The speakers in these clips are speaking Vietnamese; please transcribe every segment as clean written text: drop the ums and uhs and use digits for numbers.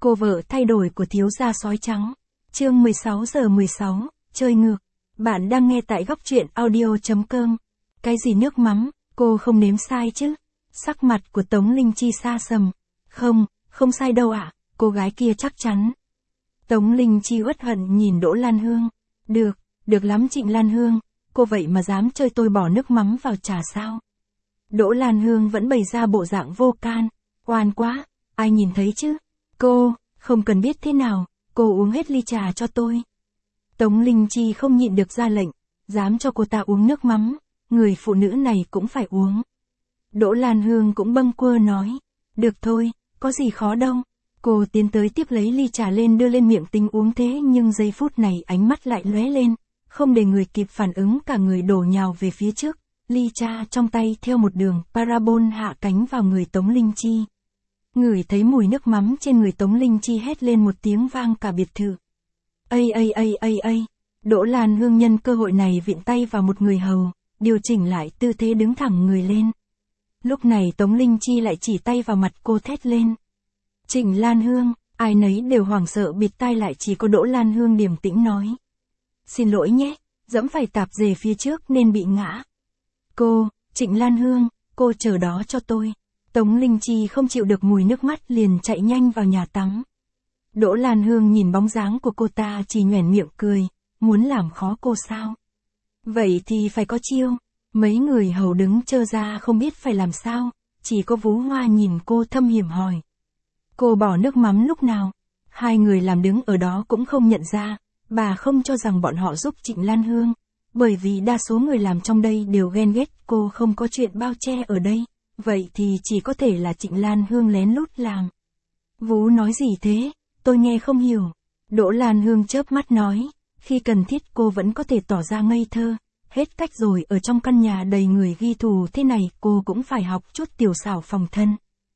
Cô vợ thay đổi của thiếu gia sói trắng. Chương 16:16, chơi ngược. Bạn đang nghe tại góc truyện audio.com. Cái gì nước mắm, cô không nếm sai chứ? Sắc mặt của Tống Linh Chi xa sầm. Không sai đâu ạ, cô gái kia chắc chắn. Tống Linh Chi uất hận nhìn Đỗ Lan Hương. Được lắm Trịnh Lan Hương, cô vậy mà dám chơi tôi bỏ nước mắm vào trà sao? Đỗ Lan Hương vẫn bày ra bộ dạng vô can. Oan quá, ai nhìn thấy chứ? Cô, không cần biết thế nào, cô uống hết ly trà cho tôi. Tống Linh Chi không nhịn được ra lệnh, dám cho cô ta uống nước mắm, người phụ nữ này cũng phải uống. Đỗ Lan Hương cũng bâng quơ nói, được thôi, có gì khó đâu. Cô tiến tới tiếp lấy ly trà lên đưa lên miệng tính uống thế nhưng giây phút này ánh mắt lại lóe lên, không để người kịp phản ứng cả người đổ nhào về phía trước, ly trà trong tay theo một đường parabol hạ cánh vào người Tống Linh Chi. Ngửi thấy mùi nước mắm trên người Tống Linh Chi hét lên một tiếng vang cả biệt thự. Ây! Đỗ Lan Hương nhân cơ hội này vịn tay vào một người hầu, điều chỉnh lại tư thế đứng thẳng người lên. Lúc này Tống Linh Chi lại chỉ tay vào mặt cô thét lên. Trịnh Lan Hương, ai nấy đều hoảng sợ bịt tai lại chỉ có Đỗ Lan Hương điềm tĩnh nói. Xin lỗi nhé, dẫm phải tạp dề phía trước nên bị ngã. Trịnh Lan Hương, cô chờ đó cho tôi. Tống Linh Chi không chịu được mùi nước mắt liền chạy nhanh vào nhà tắm. Đỗ Lan Hương nhìn bóng dáng của cô ta chỉ nhoẻn miệng cười, muốn làm khó cô sao? Vậy thì phải có chiêu. Mấy người hầu đứng trơ ra không biết phải làm sao, chỉ có Vú Hoa nhìn cô thâm hiểm hỏi. Cô bỏ nước mắm lúc nào? Hai người làm đứng ở đó cũng không nhận ra, bà không cho rằng bọn họ giúp Trịnh Lan Hương, bởi vì đa số người làm trong đây đều ghen ghét cô không có chuyện bao che ở đây, vậy thì chỉ có thể là Trịnh Lan Hương lén lút làm. Vú nói gì thế? Tôi nghe không hiểu. Đỗ Lan Hương chớp mắt nói, khi cần thiết cô vẫn có thể tỏ ra ngây thơ, hết cách rồi ở trong căn nhà đầy người ghi thù thế này cô cũng phải học chút tiểu xảo phòng thân.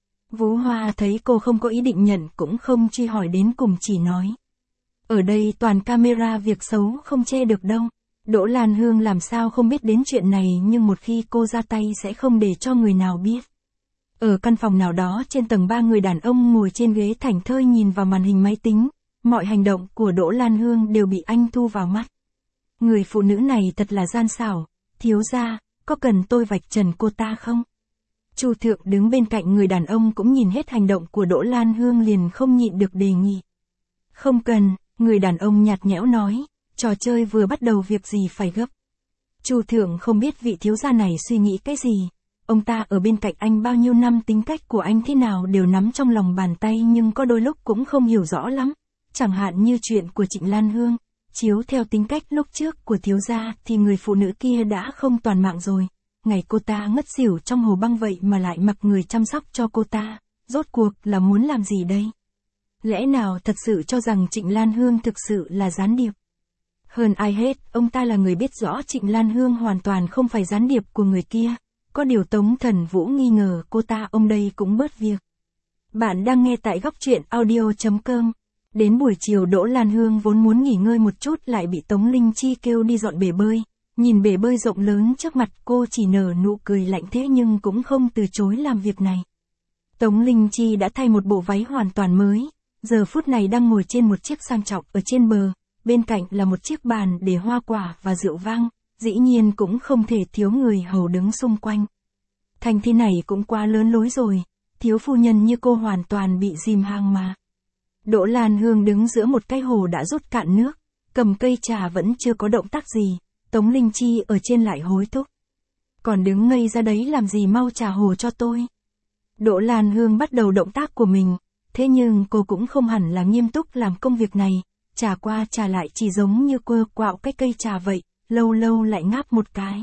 Vú Hoa thấy cô không có ý định nhận cũng không truy hỏi đến cùng chỉ nói. Ở đây toàn camera việc xấu không che được đâu. Đỗ Lan Hương làm sao không biết đến chuyện này nhưng một khi cô ra tay sẽ không để cho người nào biết. Ở căn phòng nào đó trên tầng 3 người đàn ông ngồi trên ghế thảnh thơi nhìn vào màn hình máy tính, mọi hành động của Đỗ Lan Hương đều bị anh thu vào mắt. Người phụ nữ này thật là gian xảo, thiếu gia, có cần tôi vạch trần cô ta không? Chu Thượng đứng bên cạnh người đàn ông cũng nhìn hết hành động của Đỗ Lan Hương liền không nhịn được đề nghị. Không cần, người đàn ông nhạt nhẽo nói, trò chơi vừa bắt đầu việc gì phải gấp. Chu Thượng không biết vị thiếu gia này suy nghĩ cái gì. Ông ta ở bên cạnh anh bao nhiêu năm tính cách của anh thế nào đều nắm trong lòng bàn tay nhưng có đôi lúc cũng không hiểu rõ lắm. Chẳng hạn như chuyện của Trịnh Lan Hương, chiếu theo tính cách lúc trước của thiếu gia thì người phụ nữ kia đã không toàn mạng rồi. Ngày cô ta ngất xỉu trong hồ băng vậy mà lại mặc người chăm sóc cho cô ta, rốt cuộc là muốn làm gì đây? Lẽ nào thật sự cho rằng Trịnh Lan Hương thực sự là gián điệp? Hơn ai hết, ông ta là người biết rõ Trịnh Lan Hương hoàn toàn không phải gián điệp của người kia. Có điều Tống Thần Vũ nghi ngờ cô ta ông đây cũng bớt việc. Bạn đang nghe tại góc truyện audio.com. Đến buổi chiều Đỗ Lan Hương vốn muốn nghỉ ngơi một chút lại bị Tống Linh Chi kêu đi dọn bể bơi. Nhìn bể bơi rộng lớn trước mặt cô chỉ nở nụ cười lạnh thế nhưng cũng không từ chối làm việc này. Tống Linh Chi đã thay một bộ váy hoàn toàn mới, giờ phút này đang ngồi trên một chiếc sang trọng ở trên bờ, bên cạnh là một chiếc bàn để hoa quả và rượu vang, dĩ nhiên cũng không thể thiếu người hầu đứng xung quanh. Thành thế này cũng quá lớn lối rồi, thiếu phu nhân như cô hoàn toàn bị dìm hàng mà. Đỗ Lan Hương đứng giữa một cái hồ đã rút cạn nước, cầm cây trà vẫn chưa có động tác gì, Tống Linh Chi ở trên lại hối thúc. Còn đứng ngây ra đấy làm gì, mau trà hồ cho tôi. Đỗ Lan Hương bắt đầu động tác của mình, thế nhưng cô cũng không hẳn là nghiêm túc làm công việc này, trà qua trà lại chỉ giống như quơ quạo cái cây trà vậy, lâu lâu lại ngáp một cái.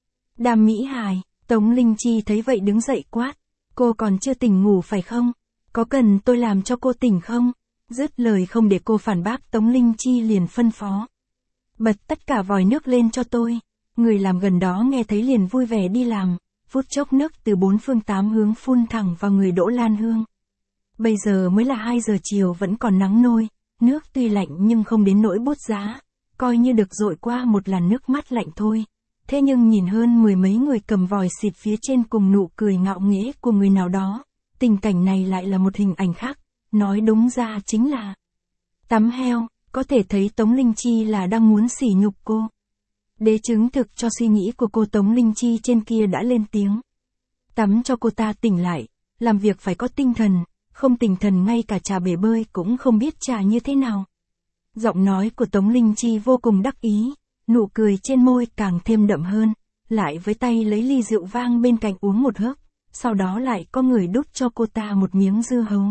Đàm Mỹ Hài, Tống Linh Chi thấy vậy đứng dậy quát, cô còn chưa tỉnh ngủ phải không? Có cần tôi làm cho cô tỉnh không? Dứt lời không để cô phản bác Tống Linh Chi liền phân phó. Bật tất cả vòi nước lên cho tôi. Người làm gần đó nghe thấy liền vui vẻ đi làm, phút chốc nước từ 4 phương 8 hướng phun thẳng vào người Đỗ Lan Hương. Bây giờ mới là 2 giờ chiều vẫn còn nắng nôi, nước tuy lạnh nhưng không đến nỗi bốt giá, coi như được dội qua một làn nước mát lạnh thôi. Thế nhưng nhìn hơn 10 mấy người cầm vòi xịt phía trên cùng nụ cười ngạo nghễ của người nào đó, tình cảnh này lại là một hình ảnh khác, nói đúng ra chính là tắm heo, có thể thấy Tống Linh Chi là đang muốn sỉ nhục cô. Để chứng thực cho suy nghĩ của cô, Tống Linh Chi trên kia đã lên tiếng. Tắm cho cô ta tỉnh lại, làm việc phải có tinh thần, không tinh thần ngay cả trà bể bơi cũng không biết trà như thế nào. Giọng nói của Tống Linh Chi vô cùng đắc ý, nụ cười trên môi càng thêm đậm hơn, lại với tay lấy ly rượu vang bên cạnh uống một hớp, sau đó lại có người đút cho cô ta một miếng dưa hấu.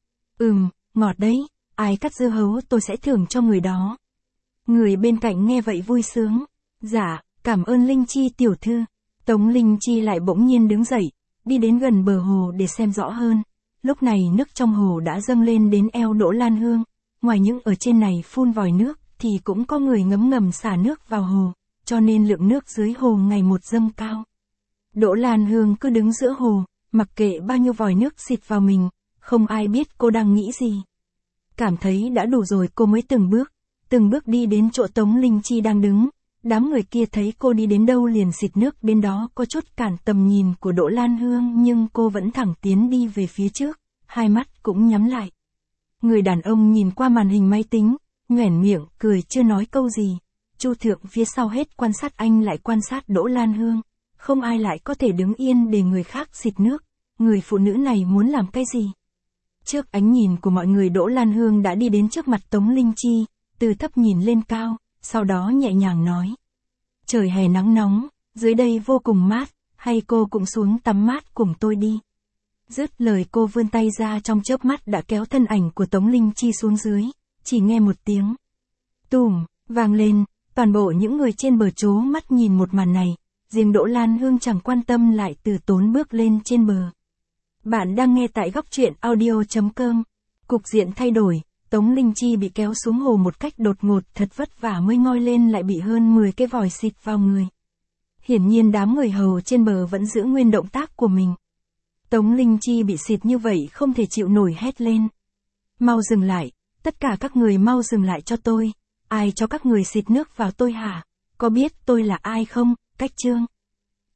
Ngọt đấy, ai cắt dưa hấu tôi sẽ thưởng cho người đó. Người bên cạnh nghe vậy vui sướng. Dạ, cảm ơn Linh Chi tiểu thư. Tống Linh Chi lại bỗng nhiên đứng dậy, đi đến gần bờ hồ để xem rõ hơn. Lúc này nước trong hồ đã dâng lên đến eo Đỗ Lan Hương. Ngoài những ở trên này phun vòi nước, thì cũng có người ngấm ngầm xả nước vào hồ, cho nên lượng nước dưới hồ ngày một dâng cao. Đỗ Lan Hương cứ đứng giữa hồ, mặc kệ bao nhiêu vòi nước xịt vào mình, không ai biết cô đang nghĩ gì. Cảm thấy đã đủ rồi cô mới từng bước đi đến chỗ Tống Linh Chi đang đứng. Đám người kia thấy cô đi đến đâu liền xịt nước đến đó, có chút cản tầm nhìn của Đỗ Lan Hương, nhưng cô vẫn thẳng tiến đi về phía trước, hai mắt cũng nhắm lại. Người đàn ông nhìn qua màn hình máy tính, nhoẻn miệng, cười chưa nói câu gì. Chu Thượng phía sau hết quan sát anh lại quan sát Đỗ Lan Hương. Không ai lại có thể đứng yên để người khác xịt nước. Người phụ nữ này muốn làm cái gì? Trước ánh nhìn của mọi người, Đỗ Lan Hương đã đi đến trước mặt Tống Linh Chi, từ thấp nhìn lên cao, sau đó nhẹ nhàng nói. Trời hè nắng nóng, dưới đây vô cùng mát, hay cô cũng xuống tắm mát cùng tôi đi. Dứt lời cô vươn tay ra, trong chớp mắt đã kéo thân ảnh của Tống Linh Chi xuống dưới, chỉ nghe một tiếng tùm, vang lên, toàn bộ những người trên bờ trố mắt nhìn một màn này, riêng Đỗ Lan Hương chẳng quan tâm lại từ tốn bước lên trên bờ. Bạn đang nghe tại góc truyện audio.com. Cục diện thay đổi, Tống Linh Chi bị kéo xuống hồ một cách đột ngột, thật vất vả mới ngoi lên lại bị hơn 10 cái vòi xịt vào người. Hiển nhiên đám người hầu trên bờ vẫn giữ nguyên động tác của mình. Tống Linh Chi bị xịt như vậy không thể chịu nổi, hét lên. Mau dừng lại, tất cả các người mau dừng lại cho tôi. Ai cho các người xịt nước vào tôi hả? Có biết tôi là ai không? Cách Trương.